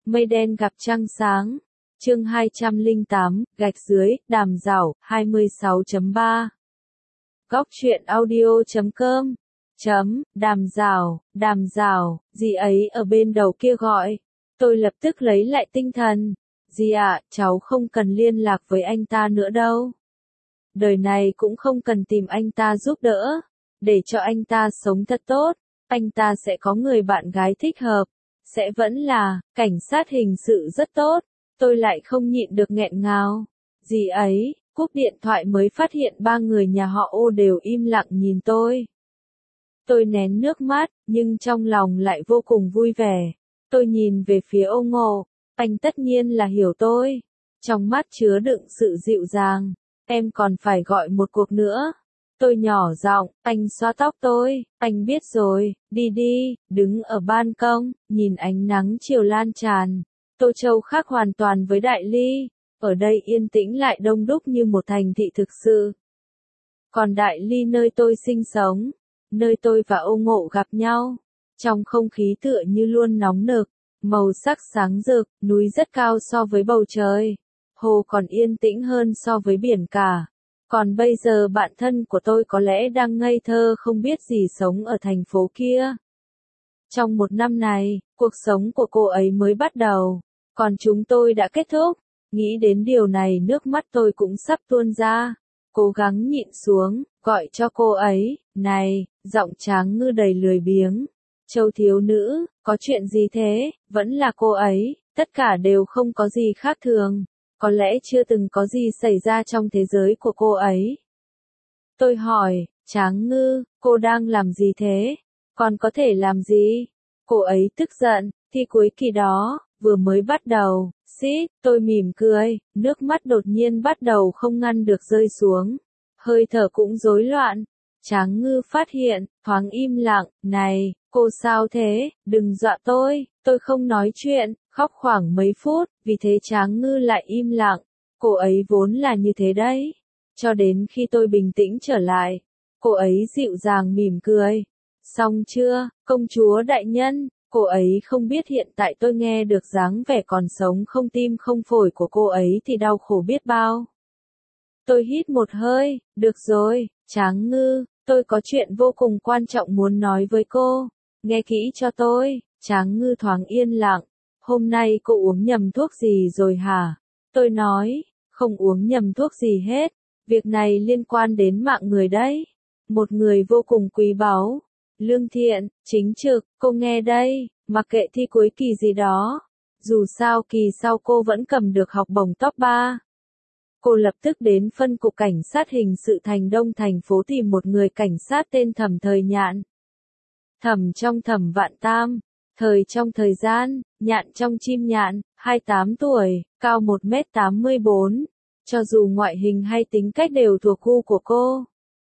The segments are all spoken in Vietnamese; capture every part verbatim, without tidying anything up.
Mây đen gặp trăng sáng. Chương hai trăm lẻ tám, gạch dưới, đàm dảo, hai mươi sáu chấm ba. Góc truyện audio chấm com. Chấm, đàm dảo, đàm dảo, dì ấy ở bên đầu kia gọi. Tôi lập tức lấy lại tinh thần. Dì ạ, cháu không cần liên lạc với anh ta nữa đâu. Đời này cũng không cần tìm anh ta giúp đỡ. Để cho anh ta sống thật tốt. Anh ta sẽ có người bạn gái thích hợp. Sẽ vẫn là, cảnh sát hình sự rất tốt. Tôi lại không nhịn được nghẹn ngào. Dì ấy, cúp điện thoại mới phát hiện ba người nhà họ Ô đều im lặng nhìn tôi. Tôi nén nước mắt, nhưng trong lòng lại vô cùng vui vẻ. Tôi nhìn về phía Ô Ngộ, anh tất nhiên là hiểu tôi. Trong mắt chứa đựng sự dịu dàng, em còn phải gọi một cuộc nữa. Tôi nhỏ giọng, anh xoa tóc tôi, anh biết rồi, đi đi, đứng ở ban công, nhìn ánh nắng chiều lan tràn. Tô Châu khác hoàn toàn với Đại Ly, ở đây yên tĩnh lại đông đúc như một thành thị thực sự. Còn Đại Ly nơi tôi sinh sống, nơi tôi và Ô Ngộ gặp nhau, trong không khí tựa như luôn nóng nực, màu sắc sáng rực, núi rất cao so với bầu trời, hồ còn yên tĩnh hơn so với biển cả. Còn bây giờ bạn thân của tôi có lẽ đang ngây thơ không biết gì sống ở thành phố kia. Trong một năm này, cuộc sống của cô ấy mới bắt đầu, còn chúng tôi đã kết thúc. Nghĩ đến điều này nước mắt tôi cũng sắp tuôn ra. Cố gắng nhịn xuống, gọi cho cô ấy, này, giọng Tráng Ngư đầy lười biếng. Châu thiếu nữ, có chuyện gì thế? Vẫn là cô ấy, tất cả đều không có gì khác thường. Có lẽ chưa từng có gì xảy ra trong thế giới của cô ấy. Tôi hỏi, Tráng Ngư, cô đang làm gì thế? Còn có thể làm gì? Cô ấy tức giận, thi cuối kỳ đó, vừa mới bắt đầu, xít, tôi mỉm cười, nước mắt đột nhiên bắt đầu không ngăn được rơi xuống. Hơi thở cũng rối loạn. Tráng Ngư phát hiện, thoáng im lặng, này, cô sao thế, đừng dọa tôi, tôi không nói chuyện, khóc khoảng mấy phút, vì thế Tráng Ngư lại im lặng. Cô ấy vốn là như thế đấy. Cho đến khi tôi bình tĩnh trở lại, cô ấy dịu dàng mỉm cười. Xong chưa, công chúa đại nhân? Cô ấy không biết hiện tại tôi nghe được dáng vẻ còn sống không tim không phổi của cô ấy thì đau khổ biết bao. Tôi hít một hơi, được rồi, Tráng Ngư, tôi có chuyện vô cùng quan trọng muốn nói với cô. Nghe kỹ cho tôi. Tráng Ngư thoáng yên lặng. Hôm nay cô uống nhầm thuốc gì rồi hả? Tôi nói, không uống nhầm thuốc gì hết. Việc này liên quan đến mạng người đấy. Một người vô cùng quý báu. Lương thiện, chính trực, cô nghe đây, mặc kệ thi cuối kỳ gì đó. Dù sao kỳ sau cô vẫn cầm được học bổng top ba. Cô lập tức đến phân cục cảnh sát hình sự thành Đông thành phố tìm một người cảnh sát tên Thẩm Thời Nhạn. Thẩm trong Thẩm Vạn Tam, thời trong thời gian, nhạn trong chim nhạn, hai mươi tám tuổi, cao một mét tám mươi bốn. Cho dù ngoại hình hay tính cách đều thuộc gu của cô.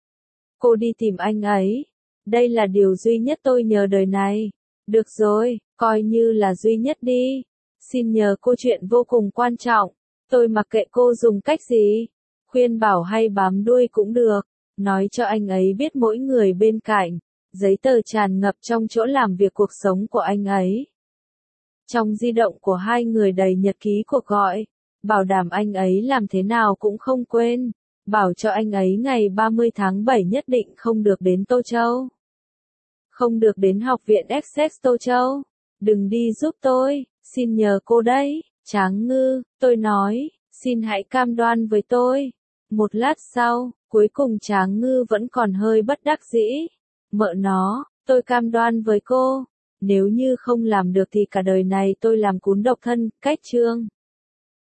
Cô đi tìm anh ấy. Đây là điều duy nhất tôi nhờ đời này. Được rồi, coi như là duy nhất đi. Xin nhờ cô chuyện vô cùng quan trọng. Tôi mặc kệ cô dùng cách gì. Khuyên bảo hay bám đuôi cũng được. Nói cho anh ấy biết mỗi người bên cạnh. Giấy tờ tràn ngập trong chỗ làm việc cuộc sống của anh ấy. Trong di động của hai người đầy nhật ký cuộc gọi. Bảo đảm anh ấy làm thế nào cũng không quên. Bảo cho anh ấy ngày ba mươi tháng bảy nhất định không được đến Tô Châu. Không được đến học viện Essex Tô Châu. Đừng đi giúp tôi, xin nhờ cô đấy. Tráng Ngư, tôi nói, xin hãy cam đoan với tôi. Một lát sau, cuối cùng Tráng Ngư vẫn còn hơi bất đắc dĩ. Mợ nó, tôi cam đoan với cô. Nếu như không làm được thì cả đời này tôi làm cún độc thân, cách chương.